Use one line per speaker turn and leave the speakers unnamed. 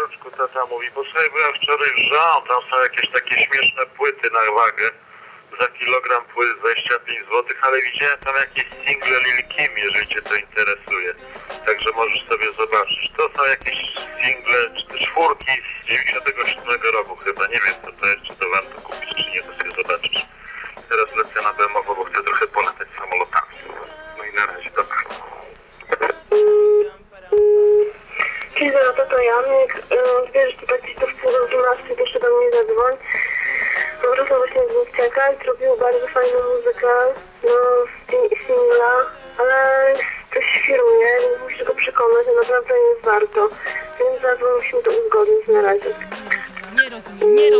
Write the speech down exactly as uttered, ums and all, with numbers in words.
Żuczku, tata mówi, bo sobie byłem wczoraj w Jean, tam są jakieś takie śmieszne płyty na wagę. Za kilogram płyt dwadzieścia pięć złotych, ale widziałem tam jakieś single Lil Kim, jeżeli cię to interesuje. Także możesz sobie zobaczyć. To są jakieś single, czwórki z dziewięćdziesiątego siódmego roku chyba. Nie wiem co to jest, czy to warto kupić, czy nie, to sobie zobaczysz. Teraz lecę na Bemowo, bo chcę trochę polatać samolotami. No i na razie, dobra.
Cześć Dorota, to Janek. Zbierzesz to tak gdzieś do wpół do dwunastej, to jeszcze do mnie zadzwoń. Po prostu właśnie Dwójciaka zrobił bardzo fajną muzykę, no singla, ale coś świruje, musisz go przekonać, że naprawdę jest warto. Więc zadzwoń, musimy to uzgodnić na razie.
Nie rozumiem, nie rozumiem, nie rozumiem.